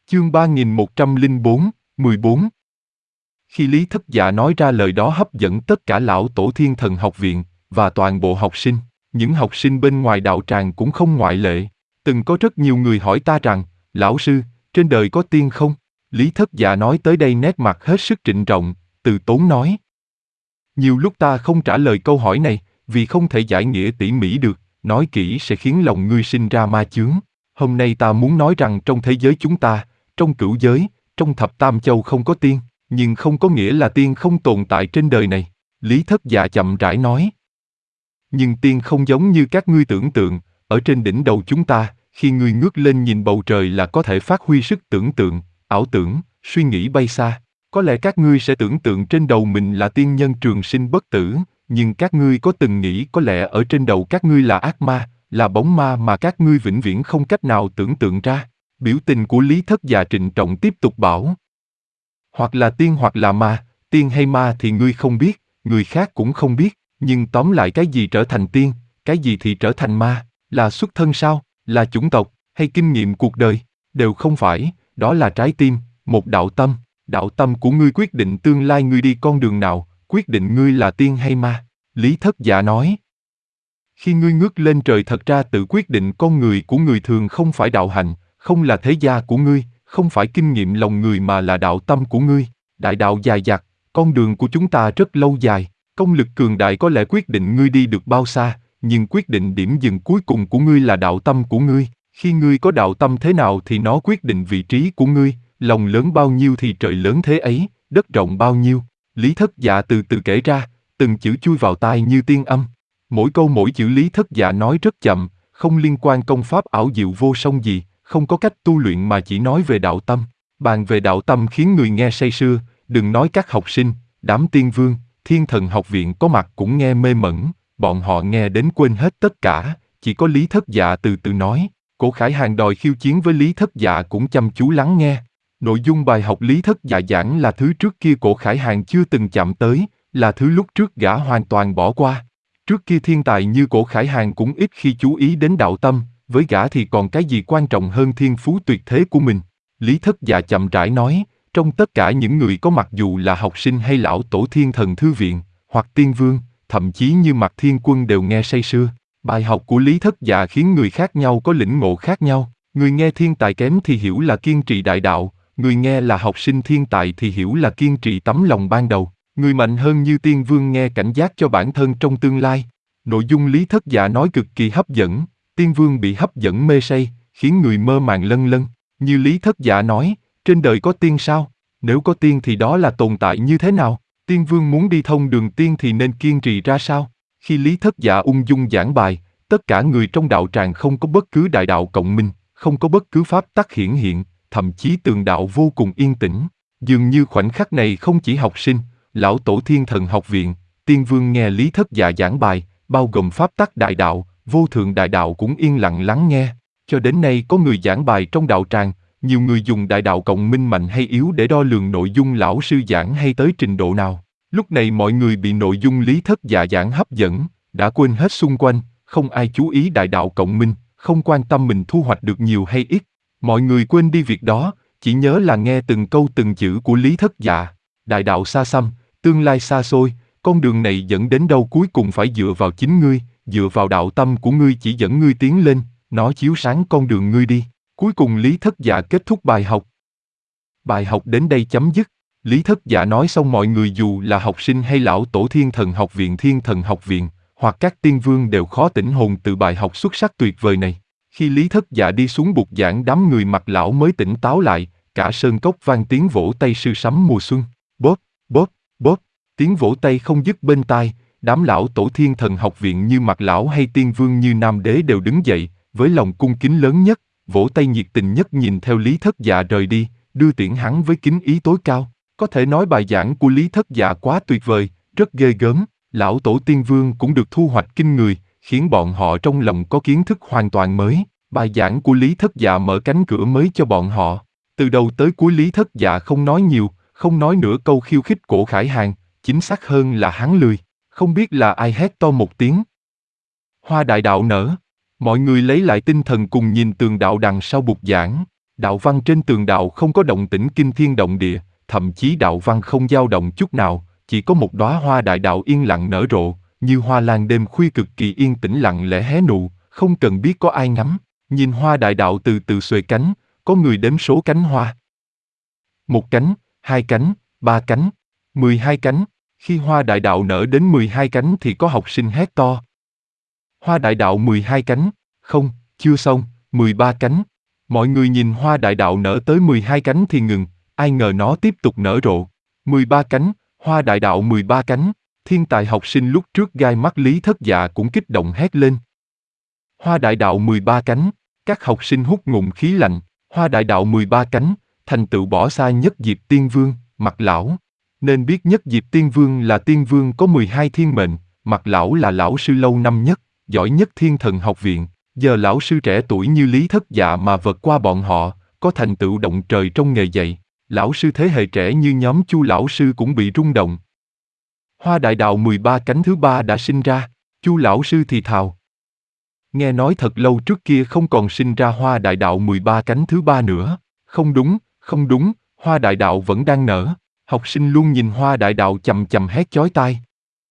Chương 3104, 14. Khi Lý Thất Dạ nói ra lời đó hấp dẫn tất cả lão tổ Thiên Thần học viện, và toàn bộ học sinh, những học sinh bên ngoài đạo tràng cũng không ngoại lệ. Từng có rất nhiều người hỏi ta rằng, lão sư, trên đời có tiên không? Lý Thất Dạ nói tới đây nét mặt hết sức trịnh trọng, từ tốn nói. Nhiều lúc ta không trả lời câu hỏi này, vì không thể giải nghĩa tỉ mỉ được, nói kỹ sẽ khiến lòng ngươi sinh ra ma chướng. Hôm nay ta muốn nói rằng trong thế giới chúng ta, trong cửu giới, trong thập tam châu không có tiên, nhưng không có nghĩa là tiên không tồn tại trên đời này. Lý Thất Dạ chậm rãi nói. Nhưng tiên không giống như các ngươi tưởng tượng, ở trên đỉnh đầu chúng ta, khi ngươi ngước lên nhìn bầu trời là có thể phát huy sức tưởng tượng, ảo tưởng, suy nghĩ bay xa. Có lẽ các ngươi sẽ tưởng tượng trên đầu mình là tiên nhân trường sinh bất tử, nhưng các ngươi có từng nghĩ có lẽ ở trên đầu các ngươi là ác ma, là bóng ma mà các ngươi vĩnh viễn không cách nào tưởng tượng ra. Biểu tình của Lý Thất Dạ trịnh trọng tiếp tục bảo. Hoặc là tiên hoặc là ma, tiên hay ma thì ngươi không biết, người khác cũng không biết, nhưng tóm lại cái gì trở thành tiên, cái gì thì trở thành ma, là xuất thân sao, là chủng tộc, hay kinh nghiệm cuộc đời, đều không phải, đó là trái tim, một đạo tâm. Đạo tâm của ngươi quyết định tương lai ngươi đi con đường nào, quyết định ngươi là tiên hay ma. Lý Thất Dạ nói. Khi ngươi ngước lên trời thật ra tự quyết định con người của người thường không phải đạo hành, không là thế gia của ngươi, không phải kinh nghiệm lòng người mà là đạo tâm của ngươi. Đại đạo dài dặt, con đường của chúng ta rất lâu dài, công lực cường đại có lẽ quyết định ngươi đi được bao xa, nhưng quyết định điểm dừng cuối cùng của ngươi là đạo tâm của ngươi. Khi ngươi có đạo tâm thế nào thì nó quyết định vị trí của ngươi. Lòng lớn bao nhiêu thì trời lớn thế ấy, đất rộng bao nhiêu. Lý Thất Dạ từ từ kể ra, từng chữ chui vào tai như tiên âm. Mỗi câu mỗi chữ Lý Thất Dạ nói rất chậm, không liên quan công pháp ảo diệu vô song gì, không có cách tu luyện mà chỉ nói về đạo tâm. Bàn về đạo tâm khiến người nghe say sưa, đừng nói các học sinh, đám tiên vương, Thiên Thần học viện có mặt cũng nghe mê mẩn, bọn họ nghe đến quên hết tất cả, chỉ có Lý Thất Dạ từ từ nói. Cổ Khải Hàn đòi khiêu chiến với Lý Thất Dạ cũng chăm chú lắng nghe. Nội dung bài học Lý Thất Dạ giảng là thứ trước kia Cổ Khải Hàn chưa từng chạm tới, là thứ lúc trước gã hoàn toàn bỏ qua. Trước kia thiên tài như Cổ Khải Hàn cũng ít khi chú ý đến đạo tâm, với gã thì còn cái gì quan trọng hơn thiên phú tuyệt thế của mình. Lý Thất Dạ chậm rãi nói, trong tất cả những người có mặt dù là học sinh hay lão tổ Thiên Thần thư viện, hoặc tiên vương, thậm chí như Mạc Thiên Quân đều nghe say sưa. Bài học của Lý Thất Dạ khiến người khác nhau có lĩnh ngộ khác nhau. Người nghe thiên tài kém thì hiểu là kiên trì đại đạo, người nghe là học sinh thiên tài thì hiểu là kiên trì tấm lòng ban đầu. Người mạnh hơn như tiên vương nghe cảnh giác cho bản thân trong tương lai. Nội dung Lý Thất Dạ nói cực kỳ hấp dẫn, tiên vương bị hấp dẫn mê say, khiến người mơ màng lân lân. Như Lý Thất Dạ nói, trên đời có tiên sao? Nếu có tiên thì đó là tồn tại như thế nào? Tiên vương muốn đi thông đường tiên thì nên kiên trì ra sao? Khi Lý Thất Dạ ung dung giảng bài, tất cả người trong đạo tràng không có bất cứ đại đạo cộng minh, không có bất cứ pháp tắc hiển hiện, thậm chí tường đạo vô cùng yên tĩnh. Dường như khoảnh khắc này không chỉ học sinh, lão tổ Thiên Thần học viện, tiên vương nghe Lý Thất Dạ giảng bài, bao gồm pháp tắc đại đạo, vô thượng đại đạo cũng yên lặng lắng nghe. Cho đến nay có người giảng bài trong đạo tràng, nhiều người dùng đại đạo cộng minh mạnh hay yếu để đo lường nội dung lão sư giảng hay tới trình độ nào. Lúc này mọi người bị nội dung Lý Thất Dạ giảng hấp dẫn, đã quên hết xung quanh, không ai chú ý đại đạo cộng minh, không quan tâm mình thu hoạch được nhiều hay ít. Mọi người quên đi việc đó, chỉ nhớ là nghe từng câu từng chữ của Lý Thất Dạ. Đại đạo xa xăm, tương lai xa xôi, con đường này dẫn đến đâu cuối cùng phải dựa vào chính ngươi, dựa vào đạo tâm của ngươi chỉ dẫn ngươi tiến lên, nó chiếu sáng con đường ngươi đi. Cuối cùng Lý Thất Dạ kết thúc bài học. Bài học đến đây chấm dứt. Lý Thất Dạ nói xong mọi người dù là học sinh hay lão tổ Thiên Thần học viện, hoặc các tiên vương đều khó tỉnh hồn từ bài học xuất sắc tuyệt vời này. Khi Lý Thất Dạ đi xuống bục giảng đám người mặt lão mới tỉnh táo lại, cả sơn cốc vang tiếng vỗ tay sư sắm mùa xuân. Bóp, bóp, bóp, tiếng vỗ tay không dứt bên tai, đám lão tổ Thiên Thần học viện như mặt lão hay tiên vương như nam đế đều đứng dậy, với lòng cung kính lớn nhất, vỗ tay nhiệt tình nhất nhìn theo Lý Thất Dạ rời đi, đưa tiễn hắn với kính ý tối cao. Có thể nói bài giảng của Lý Thất Dạ quá tuyệt vời, rất ghê gớm, lão tổ tiên vương cũng được thu hoạch kinh người, khiến bọn họ trong lòng có kiến thức hoàn toàn mới. Bài giảng của Lý Thất Dạ mở cánh cửa mới cho bọn họ. Từ đầu tới cuối Lý Thất Dạ không nói nhiều, không nói nửa câu khiêu khích Cổ Khải Hàn, chính xác hơn là hắn lười. Không biết là ai hét to một tiếng. Hoa đại đạo nở. Mọi người lấy lại tinh thần cùng nhìn tường đạo đằng sau bục giảng. Đạo văn trên tường đạo không có động tĩnh kinh thiên động địa, thậm chí đạo văn không dao động chút nào, chỉ có một đóa hoa đại đạo yên lặng nở rộ, như hoa lan đêm khuya cực kỳ yên tĩnh lặng lẽ hé nụ, không cần biết có ai ngắm. Nhìn hoa đại đạo từ từ xuề cánh, có người đếm số cánh hoa. Một cánh, hai cánh, ba cánh, 12 cánh. Khi hoa đại đạo nở đến 12 cánh thì có học sinh hét to. Hoa đại đạo 12 cánh, không, chưa xong, 13 cánh. Mọi người nhìn hoa đại đạo nở tới 12 cánh thì ngừng, ai ngờ nó tiếp tục nở rộ. 13 cánh, hoa đại đạo 13 cánh. Thiên tài học sinh lúc trước gai mắt Lý Thất Dạ cũng kích động hét lên. Hoa đại đạo 13 cánh, các học sinh hút ngụm khí lạnh, hoa đại đạo 13 cánh, thành tựu bỏ xa Nhất Diệp Tiên Vương, Mặt Lão. Nên biết Nhất Diệp Tiên Vương là tiên vương có 12 thiên mệnh, Mặt Lão là lão sư lâu năm nhất, giỏi nhất Thiên Thần Học Viện. Giờ lão sư trẻ tuổi như Lý Thất Dạ mà vượt qua bọn họ, có thành tựu động trời trong nghề dạy. Lão sư thế hệ trẻ như nhóm Chu lão sư cũng bị rung động. Hoa đại đạo 13 cánh thứ ba đã sinh ra, Chu lão sư thì thào. Nghe nói thật lâu trước kia không còn sinh ra hoa đại đạo 13 cánh thứ ba nữa. Không đúng, không đúng, hoa đại đạo vẫn đang nở. Học sinh luôn nhìn hoa đại đạo chằm chằm hét chói tai.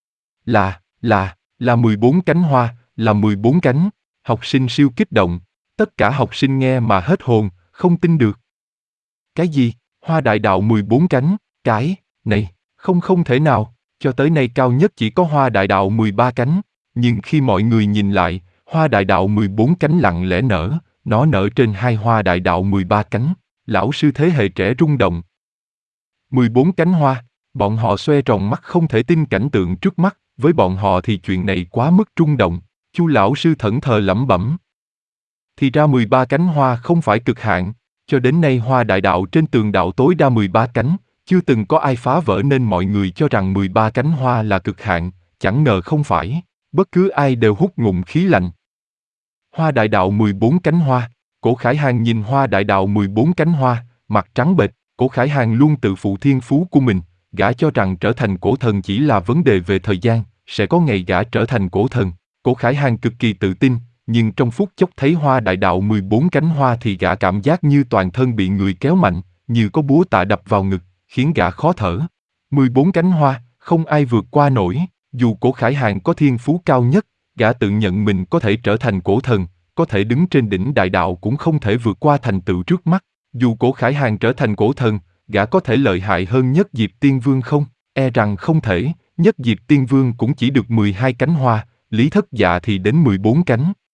Là 14 cánh hoa, là 14 cánh. Học sinh siêu kích động. Tất cả học sinh nghe mà hết hồn, không tin được. Cái gì? Hoa đại đạo 14 cánh? Cái này, không thể nào. Cho tới nay cao nhất chỉ có hoa đại đạo 13 cánh. Nhưng khi mọi người nhìn lại, hoa đại đạo 14 cánh lặng lẽ nở, nó nở trên hai hoa đại đạo 13 cánh. Lão sư thế hệ trẻ rung động. 14 cánh hoa, bọn họ xoe tròn mắt không thể tin cảnh tượng trước mắt, với bọn họ thì chuyện này quá mức rung động. Chu lão sư thẫn thờ lẩm bẩm. Thì ra 13 cánh hoa không phải cực hạn, cho đến nay hoa đại đạo trên tường đạo tối đa 13 cánh, chưa từng có ai phá vỡ nên mọi người cho rằng 13 cánh hoa là cực hạn, chẳng ngờ không phải, bất cứ ai đều hút ngụm khí lạnh. Hoa đại đạo 14 cánh hoa, Cổ Khải Hàng nhìn hoa đại đạo 14 cánh hoa, mặt trắng bệch. Cổ Khải Hàng luôn tự phụ thiên phú của mình, gã cho rằng trở thành cổ thần chỉ là vấn đề về thời gian, sẽ có ngày gã trở thành cổ thần. Cổ Khải Hàng cực kỳ tự tin, nhưng trong phút chốc thấy hoa đại đạo 14 cánh hoa thì gã cảm giác như toàn thân bị người kéo mạnh, như có búa tạ đập vào ngực, khiến gã khó thở. 14 cánh hoa, không ai vượt qua nổi, dù Cổ Khải Hàng có thiên phú cao nhất, gã tự nhận mình có thể trở thành cổ thần, có thể đứng trên đỉnh đại đạo cũng không thể vượt qua thành tựu trước mắt. Dù Cổ Khải Hàng trở thành cổ thần, gã có thể lợi hại hơn Nhất Diệp Tiên Vương không? E rằng không thể, Nhất Diệp Tiên Vương cũng chỉ được 12 cánh hoa, Lý Thất Dạ thì đến 14 cánh.